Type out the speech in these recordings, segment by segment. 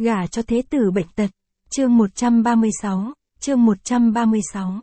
Gả cho thế tử bệnh tật. Chương 136, chương 136.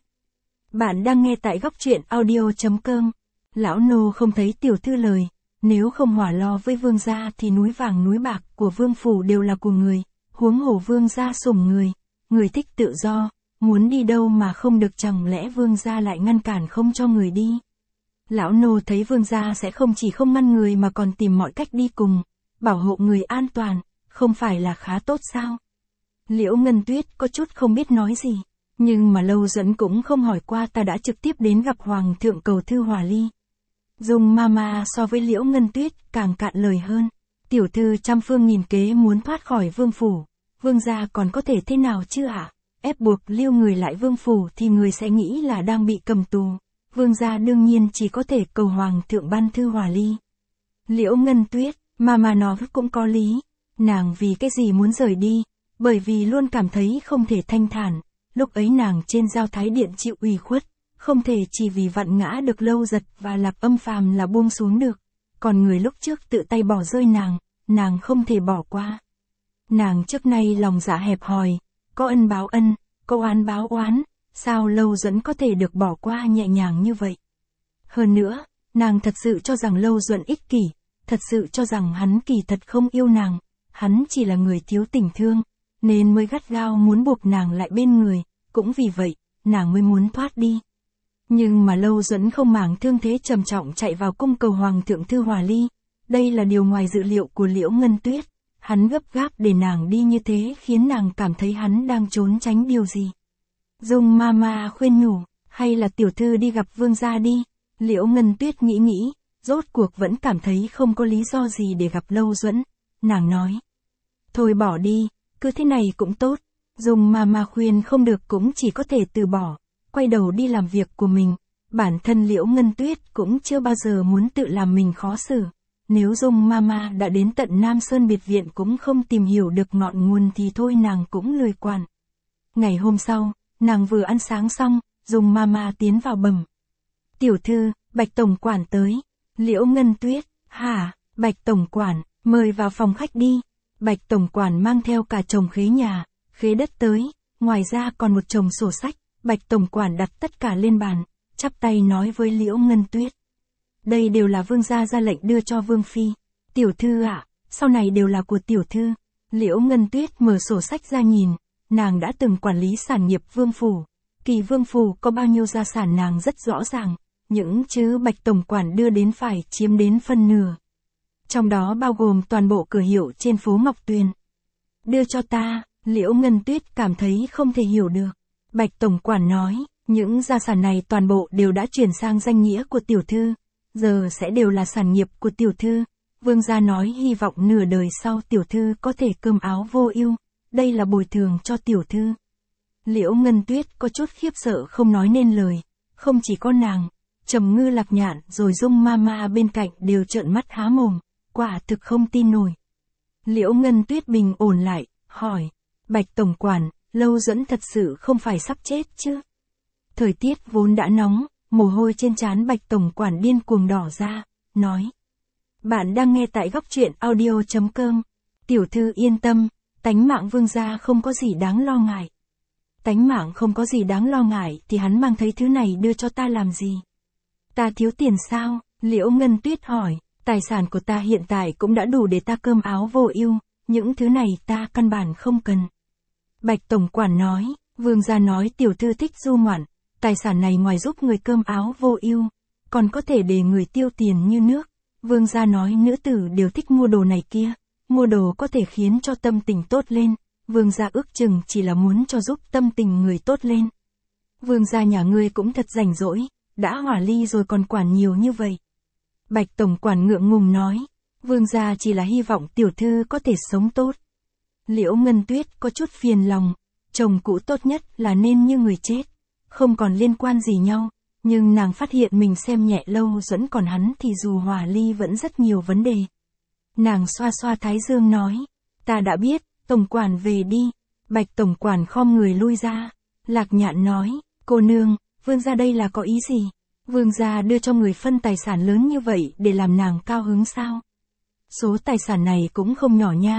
Bạn đang nghe tại góc truyện audio.com. Lão nô không thấy tiểu thư lời, nếu không hỏa lo với vương gia thì núi vàng núi bạc của vương phủ đều là của người, huống hồ vương gia sủng người thích tự do, muốn đi đâu mà không được, chẳng lẽ vương gia lại ngăn cản không cho người đi. Lão nô thấy vương gia sẽ không chỉ không ngăn người mà còn tìm mọi cách đi cùng, bảo hộ người an toàn, không phải là khá tốt sao? Liễu Ngân Tuyết có chút không biết nói gì, nhưng mà Lâu Duẫn cũng không hỏi qua, ta đã trực tiếp đến gặp Hoàng thượng cầu thư hòa ly. Dung Mama so với Liễu Ngân Tuyết càng cạn lời hơn, tiểu thư trăm phương nghìn kế muốn thoát khỏi vương phủ, vương gia còn có thể thế nào chứ ạ? Ép buộc lưu người lại vương phủ thì người sẽ nghĩ là đang bị cầm tù, vương gia đương nhiên chỉ có thể cầu Hoàng thượng ban thư hòa ly. Liễu Ngân Tuyết, Mama nói cũng có lý, nàng vì cái gì muốn rời đi? Bởi vì luôn cảm thấy không thể thanh thản, lúc ấy nàng trên giao thái điện chịu ủy khuất, không thể chỉ vì vặn ngã được Lâu Giật và Lạc Âm Phàm là buông xuống được, còn người lúc trước tự tay bỏ rơi nàng không thể bỏ qua. Nàng trước nay lòng dạ hẹp hòi, có ân báo ân, có oán báo oán, sao Lâu Duẫn có thể được bỏ qua nhẹ nhàng như vậy? Hơn nữa, nàng thật sự cho rằng Lâu Duẫn ích kỷ, thật sự cho rằng hắn kỳ thật không yêu nàng, hắn chỉ là người thiếu tình thương, nên mới gắt gao muốn buộc nàng lại bên người, cũng vì vậy, nàng mới muốn thoát đi. Nhưng mà Lâu Duẫn không màng thương thế trầm trọng chạy vào cung cầu Hoàng thượng thư hòa ly, đây là điều ngoài dự liệu của Liễu Ngân Tuyết, hắn gấp gáp để nàng đi như thế khiến nàng cảm thấy hắn đang trốn tránh điều gì. Dung Mama khuyên nhủ, hay là tiểu thư đi gặp vương gia đi, Liễu Ngân Tuyết nghĩ, rốt cuộc vẫn cảm thấy không có lý do gì để gặp Lâu Duẫn, nàng nói. Thôi bỏ đi. Cứ thế này cũng tốt, Dung Mama khuyên không được cũng chỉ có thể từ bỏ, quay đầu đi làm việc của mình. Bản thân Liễu Ngân Tuyết cũng chưa bao giờ muốn tự làm mình khó xử. Nếu Dung Mama đã đến tận Nam Sơn biệt viện cũng không tìm hiểu được ngọn nguồn thì thôi nàng cũng lười quản. Ngày hôm sau, nàng vừa ăn sáng xong, Dung Mama tiến vào bẩm. Tiểu thư, Bạch tổng quản tới. Liễu Ngân Tuyết, hả, Bạch tổng quản, mời vào phòng khách đi. Bạch tổng quản mang theo cả chồng khế nhà, khế đất tới, ngoài ra còn một chồng sổ sách, Bạch tổng quản đặt tất cả lên bàn, chắp tay nói với Liễu Ngân Tuyết. Đây đều là vương gia ra lệnh đưa cho vương phi. Tiểu thư ạ, sau này đều là của tiểu thư. Liễu Ngân Tuyết mở sổ sách ra nhìn, nàng đã từng quản lý sản nghiệp vương phủ. Kỳ vương phủ có bao nhiêu gia sản nàng rất rõ ràng, những chữ Bạch tổng quản đưa đến phải chiếm đến phân nửa. Trong đó bao gồm toàn bộ cửa hiệu trên phố Ngọc Tuyền. Đưa cho ta, Liễu Ngân Tuyết cảm thấy không thể hiểu được. Bạch tổng quản nói, những gia sản này toàn bộ đều đã chuyển sang danh nghĩa của tiểu thư, giờ sẽ đều là sản nghiệp của tiểu thư. Vương gia nói hy vọng nửa đời sau tiểu thư có thể cơm áo vô ưu, đây là bồi thường cho tiểu thư. Liễu Ngân Tuyết có chút khiếp sợ không nói nên lời, không chỉ có nàng, Trầm Ngư Lạc Nhạn rồi Dung Mama bên cạnh đều trợn mắt há mồm. Quả thực không tin nổi. Liễu Ngân Tuyết bình ổn lại, hỏi, Bạch tổng quản, Lâu Duẫn thật sự không phải sắp chết chứ? Thời tiết vốn đã nóng, mồ hôi trên trán Bạch tổng quản điên cuồng đỏ ra, nói. Bạn đang nghe tại góc truyện audio.com. Tiểu thư yên tâm, tánh mạng vương gia không có gì đáng lo ngại. Tánh mạng không có gì đáng lo ngại thì hắn mang thấy thứ này đưa cho ta làm gì? Ta thiếu tiền sao? Liễu Ngân Tuyết hỏi. Tài sản của ta hiện tại cũng đã đủ để ta cơm áo vô ưu, những thứ này ta căn bản không cần. Bạch tổng quản nói, vương gia nói tiểu thư thích du ngoạn, tài sản này ngoài giúp người cơm áo vô ưu, còn có thể để người tiêu tiền như nước. Vương gia nói nữ tử đều thích mua đồ này kia, mua đồ có thể khiến cho tâm tình tốt lên, vương gia ước chừng chỉ là muốn cho giúp tâm tình người tốt lên. Vương gia nhà ngươi cũng thật rảnh rỗi, đã hỏa ly rồi còn quản nhiều như vậy. Bạch tổng quản ngượng ngùng nói, vương gia chỉ là hy vọng tiểu thư có thể sống tốt. Liễu Ngân Tuyết có chút phiền lòng, chồng cũ tốt nhất là nên như người chết, không còn liên quan gì nhau, nhưng nàng phát hiện mình xem nhẹ Lâu Duẫn, còn hắn thì dù hòa ly vẫn rất nhiều vấn đề. Nàng xoa xoa thái dương nói, ta đã biết, tổng quản về đi. Bạch tổng quản khom người lui ra. Lạc Nhạn nói, cô nương, vương gia đây là có ý gì? Vương gia đưa cho người phân tài sản lớn như vậy để làm nàng cao hứng sao? Số tài sản này cũng không nhỏ nha,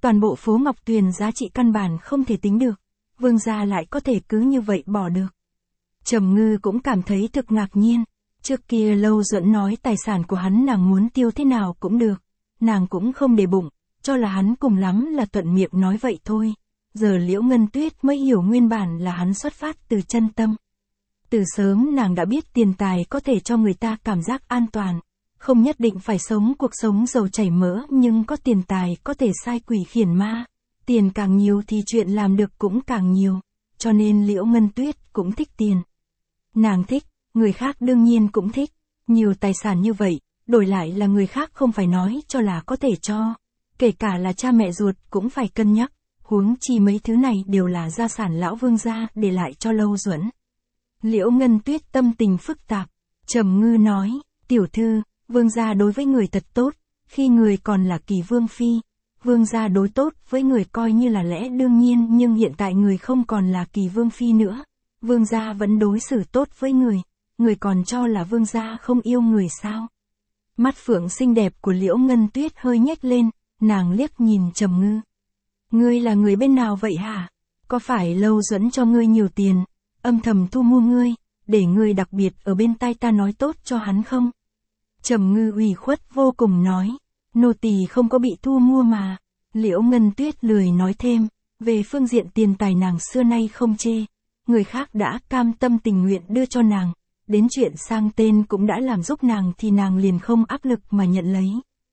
Toàn bộ phố Ngọc Tuyền giá trị căn bản không thể tính được, Vương gia lại có thể cứ như vậy bỏ được. Trầm Ngư cũng cảm thấy thực ngạc nhiên, trước kia Lâu Duẫn nói tài sản của hắn nàng muốn tiêu thế nào cũng được, nàng cũng không để bụng, cho là hắn cùng lắm là thuận miệng nói vậy thôi. Giờ Liễu Ngân Tuyết mới hiểu nguyên bản là hắn xuất phát từ chân tâm. Từ sớm nàng đã biết tiền tài có thể cho người ta cảm giác an toàn, không nhất định phải sống cuộc sống giàu chảy mỡ, nhưng có tiền tài có thể sai quỷ khiển ma. Tiền càng nhiều thì chuyện làm được cũng càng nhiều, cho nên Liễu Ngân Tuyết cũng thích tiền. Nàng thích, người khác đương nhiên cũng thích, nhiều tài sản như vậy, đổi lại là người khác không phải nói cho là có thể cho, kể cả là cha mẹ ruột cũng phải cân nhắc, huống chi mấy thứ này đều là gia sản lão Vương gia để lại cho Lâu Duẫn. Liễu Ngân Tuyết tâm tình phức tạp, Trầm Ngư nói, tiểu thư, Vương gia đối với người thật tốt, khi người còn là Kỳ Vương phi, Vương gia đối tốt với người coi như là lẽ đương nhiên, nhưng hiện tại người không còn là Kỳ Vương phi nữa, Vương gia vẫn đối xử tốt với người còn cho là Vương gia không yêu người sao? Mắt phượng xinh đẹp của Liễu Ngân Tuyết hơi nhếch lên, nàng liếc nhìn Trầm Ngư. Ngươi là người bên nào vậy hả? Có phải Lâu Duẫn cho ngươi nhiều tiền, âm thầm thu mua ngươi, để ngươi đặc biệt ở bên tai ta nói tốt cho hắn không? Trầm Ngư ủy khuất vô cùng nói, nô tỳ không có bị thu mua mà. Liễu Ngân Tuyết lười nói thêm, về phương diện tiền tài nàng xưa nay không chê, người khác đã cam tâm tình nguyện đưa cho nàng, đến chuyện sang tên cũng đã làm giúp nàng thì nàng liền không áp lực mà nhận lấy.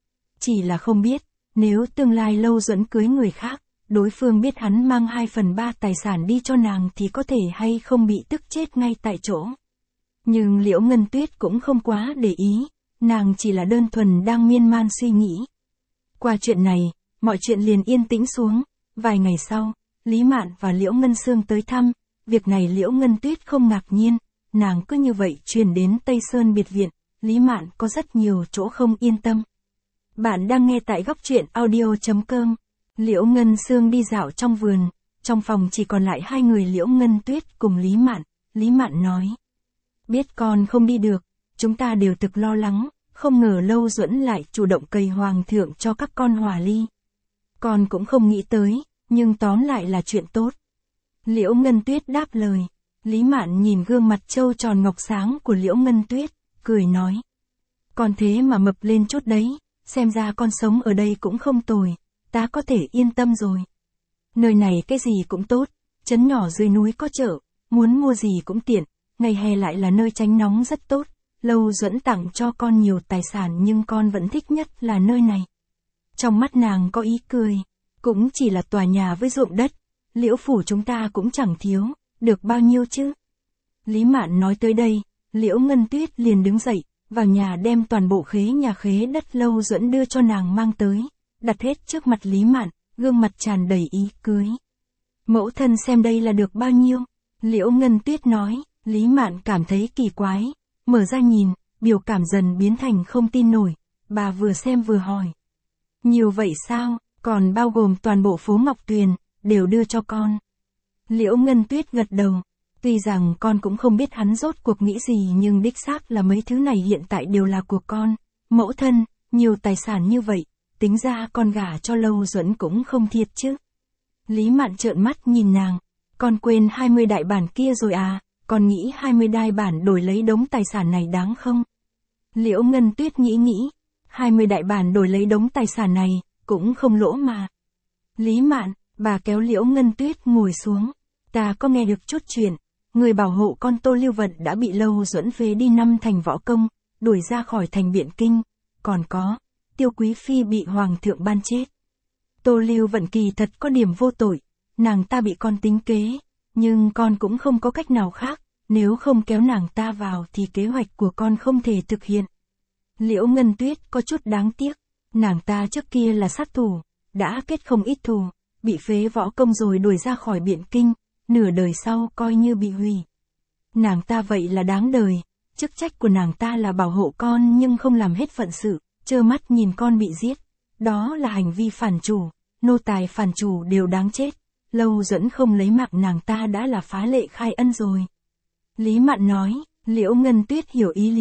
Chỉ là không biết, nếu tương lai Lâu Duẫn cưới người khác, đối phương biết hắn mang 2/3 tài sản đi cho nàng thì có thể hay không bị tức chết ngay tại chỗ. Nhưng Liễu Ngân Tuyết cũng không quá để ý, nàng chỉ là đơn thuần đang miên man suy nghĩ. Qua chuyện này, mọi chuyện liền yên tĩnh xuống, vài ngày sau, Lý Mạn và Liễu Ngân Sương tới thăm, việc này Liễu Ngân Tuyết không ngạc nhiên, nàng cứ như vậy truyền đến Tây Sơn biệt viện, Lý Mạn có rất nhiều chỗ không yên tâm. Bạn đang nghe tại góc truyện audio.com. Liễu Ngân Sương đi dạo trong vườn, trong phòng chỉ còn lại hai người Liễu Ngân Tuyết cùng Lý Mạn nói. Biết con không đi được, chúng ta đều thực lo lắng, không ngờ Lâu Duẫn lại chủ động cầy hoàng thượng cho các con hòa ly. Con cũng không nghĩ tới, nhưng tóm lại là chuyện tốt. Liễu Ngân Tuyết đáp lời, Lý Mạn nhìn gương mặt trâu tròn ngọc sáng của Liễu Ngân Tuyết, cười nói. Con thế mà mập lên chút đấy, xem ra con sống ở đây cũng không tồi, ta có thể yên tâm rồi. Nơi này cái gì cũng tốt, trấn nhỏ dưới núi có chợ, muốn mua gì cũng tiện, ngày hè lại là nơi tránh nóng rất tốt. Lâu Duẫn tặng cho con nhiều tài sản nhưng con vẫn thích nhất là nơi này. Trong mắt nàng có ý cười, cũng chỉ là tòa nhà với ruộng đất, Liễu phủ chúng ta cũng chẳng thiếu, được bao nhiêu chứ. Lý Mạn nói tới đây, Liễu Ngân Tuyết liền đứng dậy, vào nhà đem toàn bộ nhà khế đất Lâu Duẫn đưa cho nàng mang tới, đặt hết trước mặt Lý Mạn, gương mặt tràn đầy ý cưới. Mẫu thân xem đây là được bao nhiêu? Liễu Ngân Tuyết nói, Lý Mạn cảm thấy kỳ quái, mở ra nhìn, biểu cảm dần biến thành không tin nổi, bà vừa xem vừa hỏi. Nhiều vậy sao, còn bao gồm toàn bộ phố Ngọc Tuyền, đều đưa cho con. Liễu Ngân Tuyết gật đầu, tuy rằng con cũng không biết hắn rốt cuộc nghĩ gì nhưng đích xác là mấy thứ này hiện tại đều là của con. Mẫu thân, nhiều tài sản như vậy, tính ra con gả cho Lâu Duẫn cũng không thiệt chứ. Lý Mạn trợn mắt nhìn nàng, con quên 20 đại bản kia rồi à, con nghĩ 20 đại bản đổi lấy đống tài sản này đáng không? Liễu Ngân Tuyết nghĩ, 20 đại bản đổi lấy đống tài sản này, cũng không lỗ mà. Lý Mạn, bà kéo Liễu Ngân Tuyết ngồi xuống, ta có nghe được chút chuyện, người bảo hộ con Tô Lưu Vận đã bị Lâu Duẫn phế đi 5 thành võ công, đuổi ra khỏi thành Biện Kinh, còn có, Tiêu Quý Phi bị Hoàng thượng ban chết. Tô Lưu Vận kỳ thật có điểm vô tội, nàng ta bị con tính kế, nhưng con cũng không có cách nào khác, nếu không kéo nàng ta vào thì kế hoạch của con không thể thực hiện. Liễu Ngân Tuyết có chút đáng tiếc, nàng ta trước kia là sát thủ, đã kết không ít thù, bị phế võ công rồi đuổi ra khỏi Biện Kinh, nửa đời sau coi như bị hủy. Nàng ta vậy là đáng đời, chức trách của nàng ta là bảo hộ con nhưng không làm hết phận sự, trơ mắt nhìn con bị giết, đó là hành vi phản chủ, nô tài phản chủ đều đáng chết. Lâu Duẫn không lấy mạng nàng ta đã là phá lệ khai ân rồi. Lý Mạn nói, Liễu Ngân Tuyết hiểu ý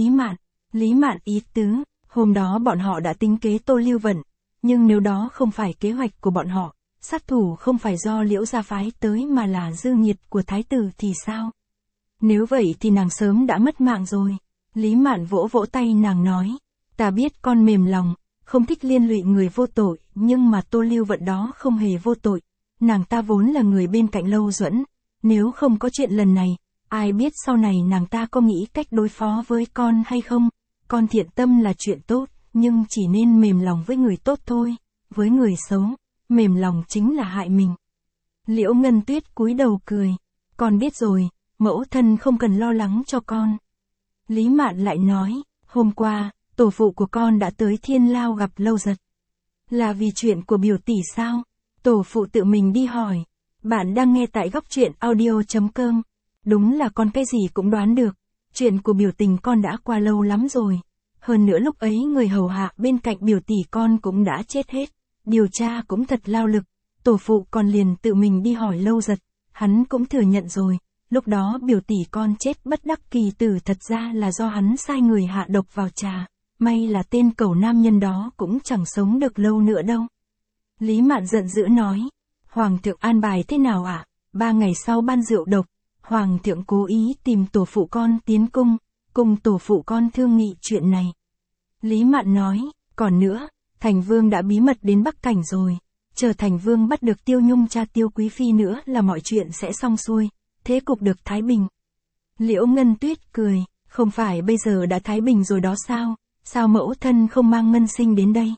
Lý Mạn ý tứ, hôm đó bọn họ đã tính kế Tô Lưu Vận, nhưng nếu đó không phải kế hoạch của bọn họ, sát thủ không phải do Liễu gia phái tới mà là dư nhiệt của thái tử thì sao? Nếu vậy thì nàng sớm đã mất mạng rồi. Lý Mạn vỗ vỗ tay nàng nói, ta biết con mềm lòng, không thích liên lụy người vô tội, nhưng mà Tô Lưu Vận đó không hề vô tội. Nàng ta vốn là người bên cạnh Lâu Duẫn, nếu không có chuyện lần này, ai biết sau này nàng ta có nghĩ cách đối phó với con hay không? Con thiện tâm là chuyện tốt, nhưng chỉ nên mềm lòng với người tốt thôi, với người xấu, mềm lòng chính là hại mình. Liễu Ngân Tuyết cúi đầu cười, con biết rồi, mẫu thân không cần lo lắng cho con. Lý Mạn lại nói, hôm qua, tổ phụ của con đã tới Thiên Lao gặp Lâu Giật. Là vì chuyện của biểu tỷ sao? Tổ phụ tự mình đi hỏi. Bạn đang nghe tại góc truyện audio.com. Đúng là con cái gì cũng đoán được. Chuyện của biểu tình con đã qua lâu lắm rồi. Hơn nữa lúc ấy người hầu hạ bên cạnh biểu tỷ con cũng đã chết hết. Điều tra cũng thật lao lực. Tổ phụ còn liền tự mình đi hỏi Lâu Giật. Hắn cũng thừa nhận rồi. Lúc đó biểu tỷ con chết bất đắc kỳ tử thật ra là do hắn sai người hạ độc vào trà. May là tên cẩu nam nhân đó cũng chẳng sống được lâu nữa đâu. Lý Mạn giận dữ nói. Hoàng thượng an bài thế nào ạ? 3 ngày sau ban rượu độc. Hoàng thượng cố ý tìm tổ phụ con tiến cung. Cùng tổ phụ con thương nghị chuyện này. Lý Mạn nói. Còn nữa, Thành Vương đã bí mật đến Bắc Cảnh rồi. Chờ Thành Vương bắt được Tiêu Nhung cha Tiêu Quý Phi nữa là mọi chuyện sẽ xong xuôi. Thế cục được thái bình. Liễu Ngân Tuyết cười. Không phải bây giờ đã thái bình rồi đó sao? Sao mẫu thân không mang Ngân Sinh đến đây?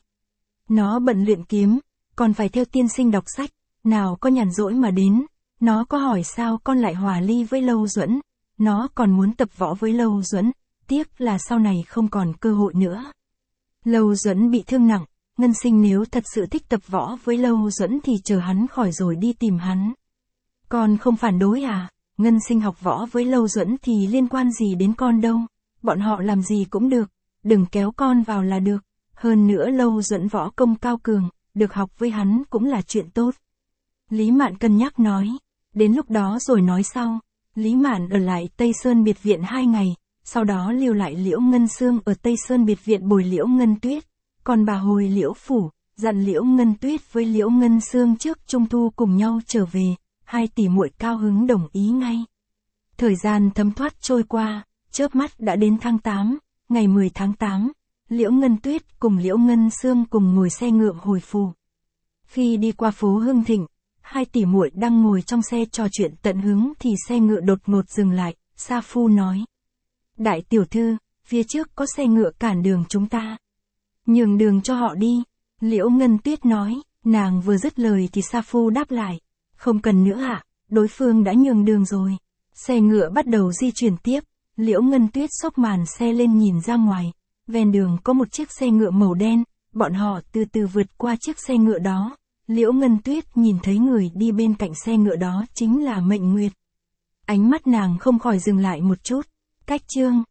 Nó bận luyện kiếm, còn phải theo tiên sinh đọc sách, nào có nhàn rỗi mà đến. Nó có hỏi sao con lại hòa ly với Lâu Duẫn, nó còn muốn tập võ với Lâu Duẫn, tiếc là sau này không còn cơ hội nữa. Lâu Duẫn bị thương nặng, Ngân Sinh nếu thật sự thích tập võ với Lâu Duẫn thì chờ hắn khỏi rồi đi tìm hắn. Con không phản đối à? Ngân Sinh học võ với Lâu Duẫn thì liên quan gì đến con đâu, bọn họ làm gì cũng được. Đừng kéo con vào là được. Hơn nữa Lâu Duẫn võ công cao cường, được học với hắn cũng là chuyện tốt. Lý Mạn cân nhắc nói. Đến lúc đó rồi nói sau. Lý Mạn ở lại Tây Sơn biệt viện 2 ngày, sau đó lưu lại Liễu Ngân Sương ở Tây Sơn biệt viện bồi Liễu Ngân Tuyết. Còn bà hồi Liễu phủ, dặn Liễu Ngân Tuyết với Liễu Ngân Sương trước Trung thu cùng nhau trở về. 2 tỷ muội cao hứng đồng ý ngay. Thời gian thấm thoát trôi qua, chớp mắt đã đến tháng 8. Ngày 10 tháng 8, Liễu Ngân Tuyết cùng Liễu Ngân Sương cùng ngồi xe ngựa hồi phủ. Khi đi qua phố Hưng Thịnh, 2 tỷ muội đang ngồi trong xe trò chuyện tận hứng thì xe ngựa đột ngột dừng lại, Sa Phu nói. Đại tiểu thư, phía trước có xe ngựa cản đường chúng ta. Nhường đường cho họ đi, Liễu Ngân Tuyết nói, nàng vừa dứt lời thì Sa Phu đáp lại. Không cần nữa ạ, đối phương đã nhường đường rồi. Xe ngựa bắt đầu di chuyển tiếp. Liễu Ngân Tuyết xốc màn xe lên nhìn ra ngoài, ven đường có một chiếc xe ngựa màu đen, bọn họ từ từ vượt qua chiếc xe ngựa đó. Liễu Ngân Tuyết nhìn thấy người đi bên cạnh xe ngựa đó chính là Mệnh Nguyệt. Ánh mắt nàng không khỏi dừng lại một chút. Cách chương